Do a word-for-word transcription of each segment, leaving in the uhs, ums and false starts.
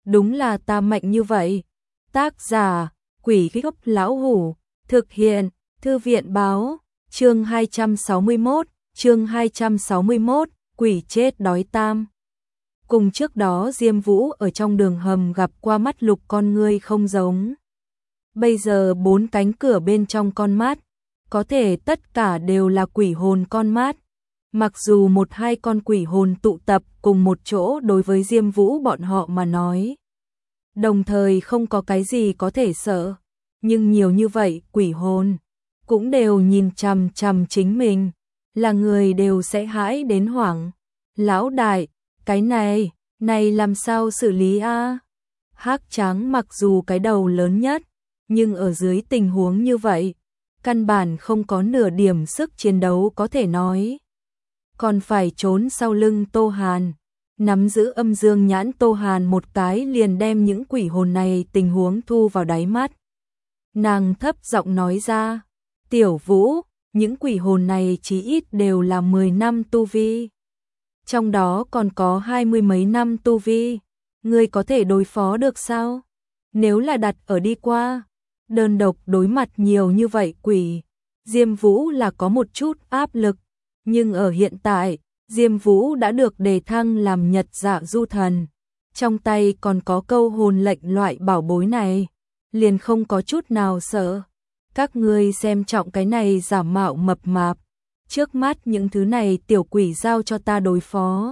đúng là ta mạnh như vậy. Tác giả, Quỷ Gốc Lão Hủ, thực hiện, Thư viện báo, chương hai trăm sáu mươi mốt, chương hai trăm sáu mươi mốt, quỷ chết đói tam. Cùng trước đó Diêm Vũ ở trong đường hầm gặp qua mắt lục con ngươi không giống. Bây giờ bốn cánh cửa bên trong con mắt, có thể tất cả đều là quỷ hồn con mắt. Mặc dù một hai con quỷ hồn tụ tập cùng một chỗ đối với Diêm Vũ bọn họ mà nói, đồng thời không có cái gì có thể sợ, nhưng nhiều như vậy quỷ hồn cũng đều nhìn chằm chằm chính mình, là người đều sẽ hãi đến hoảng. Lão đại, cái này, này làm sao xử lý a? Hắc Tráng mặc dù cái đầu lớn nhất, nhưng ở dưới tình huống như vậy, căn bản không có nửa điểm sức chiến đấu có thể nói. Còn phải trốn sau lưng Tô Hàn, nắm giữ âm dương nhãn Tô Hàn một cái liền đem những quỷ hồn này tình huống thu vào đáy mắt. Nàng thấp giọng nói ra, Tiểu Vũ, những quỷ hồn này chí ít đều là mười năm tu vi. Trong đó còn có hai mươi mấy năm tu vi, ngươi có thể đối phó được sao? Nếu là đặt ở đi qua, đơn độc đối mặt nhiều như vậy quỷ, Diêm Vũ là có một chút áp lực, nhưng ở hiện tại, Diêm Vũ đã được đề thăng làm Nhật Dạ Du Thần, trong tay còn có câu hồn lệnh loại bảo bối này, liền không có chút nào sợ. Các ngươi xem trọng cái này giả mạo mập mạp, trước mắt những thứ này tiểu quỷ giao cho ta đối phó.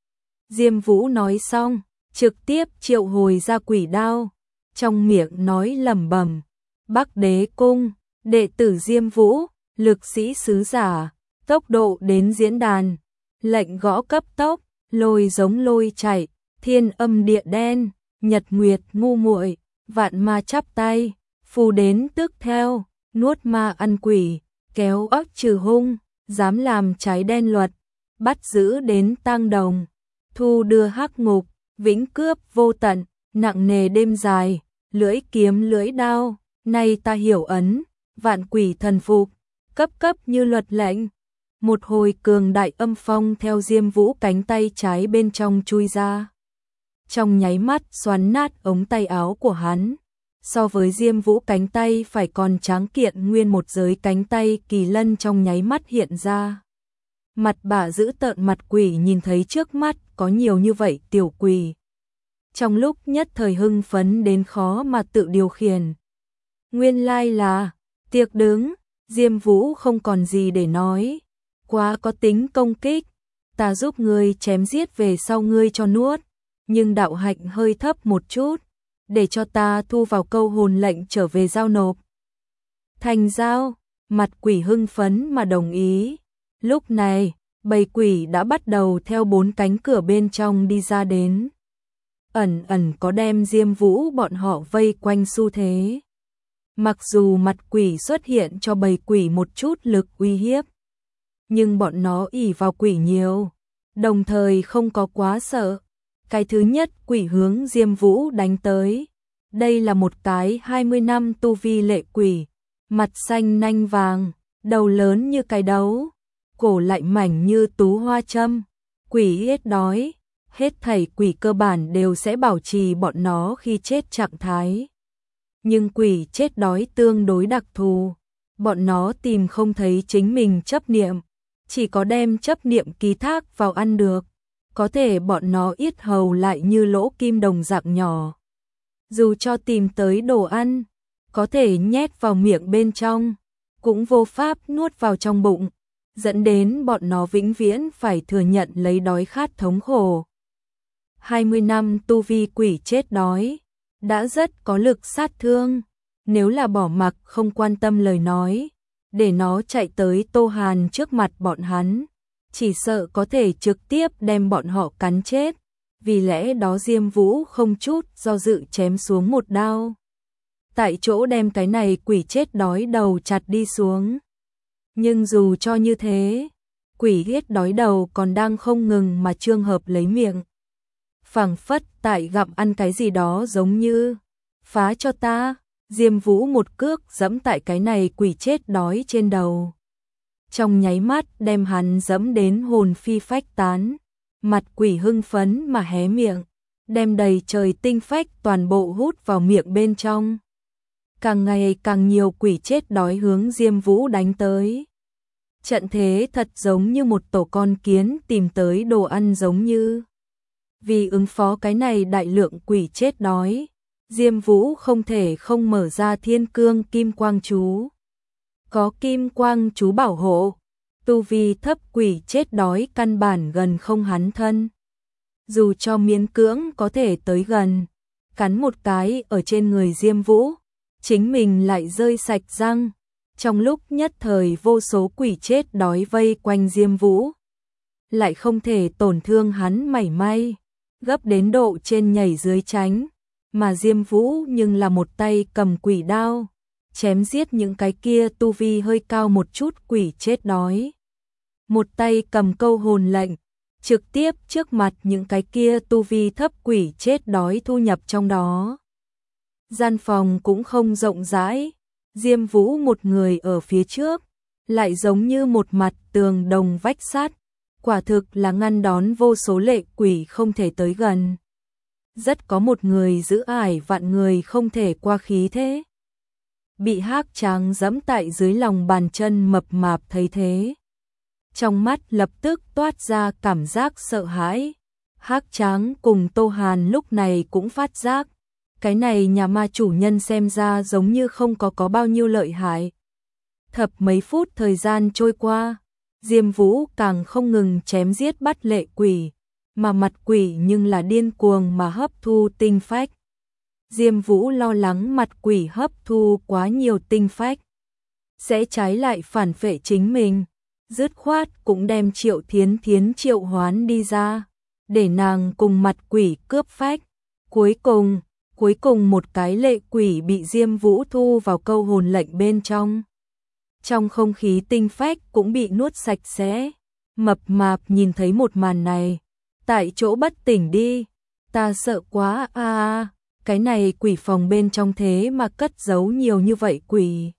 Diêm Vũ nói xong, trực tiếp triệu hồi ra quỷ đao, trong miệng nói lẩm bẩm, Bắc Đế Cung, đệ tử Diêm Vũ, lực sĩ sứ giả, tốc độ đến diễn đàn, lệnh gõ cấp tốc, lôi giống lôi chạy, thiên âm địa đen, nhật nguyệt ngu muội, vạn ma chắp tay, phù đến tức theo, nuốt ma ăn quỷ, kéo óc trừ hung, dám làm trái đen luật, bắt giữ đến tang đồng, thu đưa hắc ngục, vĩnh cướp vô tận, nặng nề đêm dài, lưỡi kiếm lưỡi đao, nay ta hiểu ấn, vạn quỷ thần phục, cấp cấp như luật lệnh. Một hồi cường đại âm phong theo Diêm Vũ cánh tay trái bên trong chui ra. Trong nháy mắt xoắn nát ống tay áo của hắn. So với Diêm Vũ cánh tay phải còn tráng kiện nguyên một giới cánh tay kỳ lân trong nháy mắt hiện ra. Mặt bả giữ tợn mặt quỷ nhìn thấy trước mắt có nhiều như vậy tiểu quỷ. Trong lúc nhất thời hưng phấn đến khó mà tự điều khiển. Nguyên lai là, tiệc đứng, Diêm Vũ không còn gì để nói. Quá có tính công kích, ta giúp ngươi chém giết về sau ngươi cho nuốt, nhưng đạo hạnh hơi thấp một chút, để cho ta thu vào câu hồn lệnh trở về giao nộp. Thành giao, mặt quỷ hưng phấn mà đồng ý. Lúc này, bầy quỷ đã bắt đầu theo bốn cánh cửa bên trong đi ra đến. Ẩn ẩn có đem Diêm Vũ bọn họ vây quanh xu thế. Mặc dù mặt quỷ xuất hiện cho bầy quỷ một chút lực uy hiếp, nhưng bọn nó ỷ vào quỷ nhiều, đồng thời không có quá sợ. Cái thứ nhất quỷ hướng Diêm Vũ đánh tới. Đây là một cái hai mươi năm tu vi lệ quỷ, mặt xanh nanh vàng, đầu lớn như cái đấu, cổ lại mảnh như tú hoa châm. Quỷ hết đói, hết thảy quỷ cơ bản đều sẽ bảo trì bọn nó khi chết trạng thái. Nhưng quỷ chết đói tương đối đặc thù, bọn nó tìm không thấy chính mình chấp niệm, chỉ có đem chấp niệm ký thác vào ăn được, có thể bọn nó yết hầu lại như lỗ kim đồng dạng nhỏ. Dù cho tìm tới đồ ăn, có thể nhét vào miệng bên trong, cũng vô pháp nuốt vào trong bụng, dẫn đến bọn nó vĩnh viễn phải thừa nhận lấy đói khát thống khổ. hai mươi năm tu vi quỷ chết đói, đã rất có lực sát thương, nếu là bỏ mặc không quan tâm lời nói, để nó chạy tới Tô Hàn trước mặt bọn hắn, chỉ sợ có thể trực tiếp đem bọn họ cắn chết, vì lẽ đó Diêm Vũ không chút do dự chém xuống một đao. Tại chỗ đem cái này quỷ chết đói đầu chặt đi xuống. Nhưng dù cho như thế, quỷ hết đói đầu còn đang không ngừng mà trương hợp lấy miệng. Phảng phất tại gặm ăn cái gì đó giống như, phá cho ta. Diêm Vũ một cước giẫm tại cái này quỷ chết đói trên đầu. Trong nháy mắt đem hắn giẫm đến hồn phi phách tán. Mặt quỷ hưng phấn mà hé miệng, đem đầy trời tinh phách toàn bộ hút vào miệng bên trong. Càng ngày càng nhiều quỷ chết đói hướng Diêm Vũ đánh tới. Trận thế thật giống như một tổ con kiến tìm tới đồ ăn giống như. Vì ứng phó cái này đại lượng quỷ chết đói, Diêm Vũ không thể không mở ra Thiên Cương Kim Quang chú. Có Kim Quang chú bảo hộ, tu vi thấp quỷ chết đói căn bản gần không hắn thân. Dù cho miễn cưỡng có thể tới gần, cắn một cái ở trên người Diêm Vũ, chính mình lại rơi sạch răng. Trong lúc nhất thời vô số quỷ chết đói vây quanh Diêm Vũ, lại không thể tổn thương hắn mảy may, gấp đến độ trên nhảy dưới tránh, mà Diêm Vũ nhưng là một tay cầm quỷ đao, chém giết những cái kia tu vi hơi cao một chút quỷ chết đói. Một tay cầm câu hồn lệnh, trực tiếp trước mặt những cái kia tu vi thấp quỷ chết đói thu nhập trong đó. Gian phòng cũng không rộng rãi, Diêm Vũ một người ở phía trước, lại giống như một mặt tường đồng vách sắt, quả thực là ngăn đón vô số lệ quỷ không thể tới gần. Rất có một người giữ ải vạn người không thể qua khí thế. Bị Hắc Tráng giẫm tại dưới lòng bàn chân mập mạp thấy thế, trong mắt lập tức toát ra cảm giác sợ hãi. Hắc Tráng cùng Tô Hàn lúc này cũng phát giác, cái này nhà ma chủ nhân xem ra giống như không có có bao nhiêu lợi hại. Thập mấy phút thời gian trôi qua, Diêm Vũ càng không ngừng chém giết bắt lệ quỷ, mà mặt quỷ nhưng là điên cuồng mà hấp thu tinh phách. Diêm Vũ lo lắng mặt quỷ hấp thu quá nhiều tinh phách sẽ trái lại phản phệ chính mình, dứt khoát cũng đem Triệu Thiến Thiến triệu hoán đi ra, để nàng cùng mặt quỷ cướp phách. Cuối cùng, cuối cùng một cái lệ quỷ bị Diêm Vũ thu vào câu hồn lệnh bên trong. Trong không khí tinh phách cũng bị nuốt sạch sẽ. Mập mạp nhìn thấy một màn này, tại chỗ bất tỉnh đi, ta sợ quá a à, cái này quỷ phòng bên trong thế mà cất giấu nhiều như vậy quỷ.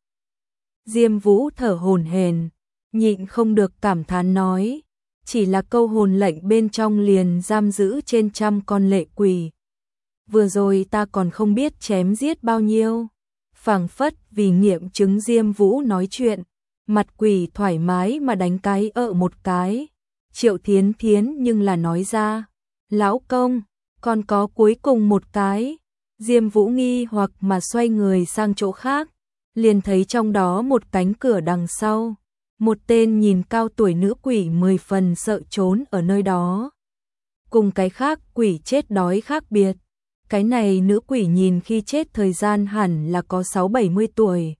Diêm Vũ thở hổn hển, nhịn không được cảm thán nói, chỉ là câu hồn lệnh bên trong liền giam giữ trên trăm con lệ quỷ. Vừa rồi ta còn không biết chém giết bao nhiêu. Phảng phất vì nghiệm chứng Diêm Vũ nói chuyện, mặt quỷ thoải mái mà đánh cái ợ một cái. Triệu Thiến Thiến nhưng là nói ra, lão công, còn có cuối cùng một cái. Diêm Vũ nghi hoặc mà xoay người sang chỗ khác, liền thấy trong đó một cánh cửa đằng sau, một tên nhìn cao tuổi nữ quỷ mười phần sợ trốn ở nơi đó. Cùng cái khác quỷ chết đói khác biệt, cái này nữ quỷ nhìn khi chết thời gian hẳn là có sáu bảy mươi tuổi.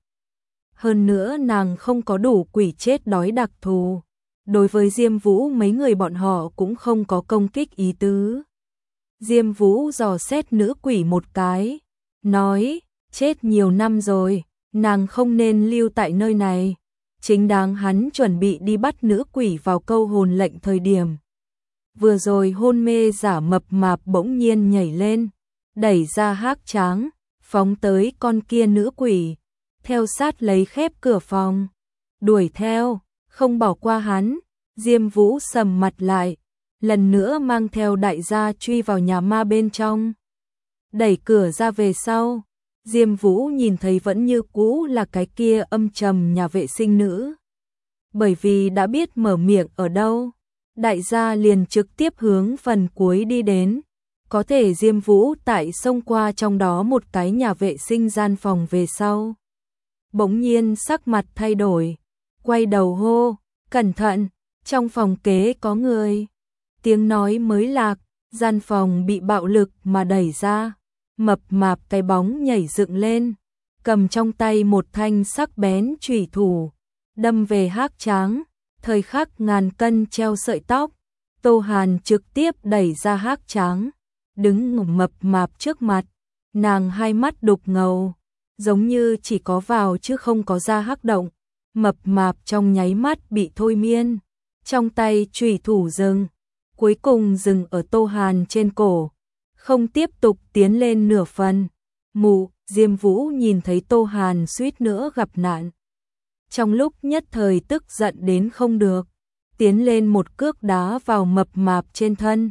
Hơn nữa nàng không có đủ quỷ chết đói đặc thù. Đối với Diêm Vũ mấy người bọn họ cũng không có công kích ý tứ. Diêm Vũ dò xét nữ quỷ một cái, nói, chết nhiều năm rồi, nàng không nên lưu tại nơi này. Chính đáng hắn chuẩn bị đi bắt nữ quỷ vào câu hồn lệnh thời điểm. Vừa rồi hôn mê giả mập mạp bỗng nhiên nhảy lên, đẩy ra Hắc Tráng, phóng tới con kia nữ quỷ, theo sát lấy khép cửa phòng, đuổi theo, không bỏ qua hắn. Diêm Vũ sầm mặt lại, lần nữa mang theo đại gia truy vào nhà ma bên trong. Đẩy cửa ra về sau, Diêm Vũ nhìn thấy vẫn như cũ là cái kia âm trầm nhà vệ sinh nữ. Bởi vì đã biết mở miệng ở đâu, đại gia liền trực tiếp hướng phần cuối đi đến. Có thể Diêm Vũ tại xông qua trong đó một cái nhà vệ sinh gian phòng về sau, bỗng nhiên sắc mặt thay đổi, quay đầu hô, cẩn thận, trong phòng kế có người. Tiếng nói mới lạc, gian phòng bị bạo lực mà đẩy ra, mập mạp cái bóng nhảy dựng lên, cầm trong tay một thanh sắc bén chủy thủ, đâm về Hắc Tráng, thời khắc ngàn cân treo sợi tóc. Tô Hàn trực tiếp đẩy ra Hắc Tráng, đứng ngủ mập mạp trước mặt, nàng hai mắt đục ngầu, giống như chỉ có vào chứ không có ra hắc động. Mập mạp trong nháy mắt bị thôi miên, trong tay chủy thủ dừng, cuối cùng dừng ở Tô Hàn trên cổ, không tiếp tục tiến lên nửa phần. Mù, Diêm Vũ nhìn thấy Tô Hàn suýt nữa gặp nạn, trong lúc nhất thời tức giận đến không được, tiến lên một cước đá vào mập mạp trên thân.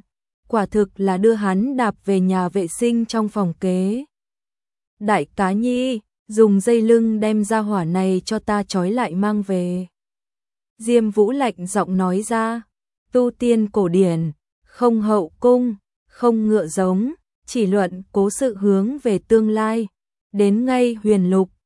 quả thực là đưa hắn đạp về nhà vệ sinh trong phòng kế. Đại cá nhi, dùng dây lưng đem ra hỏa này cho ta trói lại mang về. Diêm Vũ lạnh giọng nói ra, tu tiên cổ điển, không hậu cung, không ngựa giống, chỉ luận cố sự hướng về tương lai. Đến ngay huyền lục,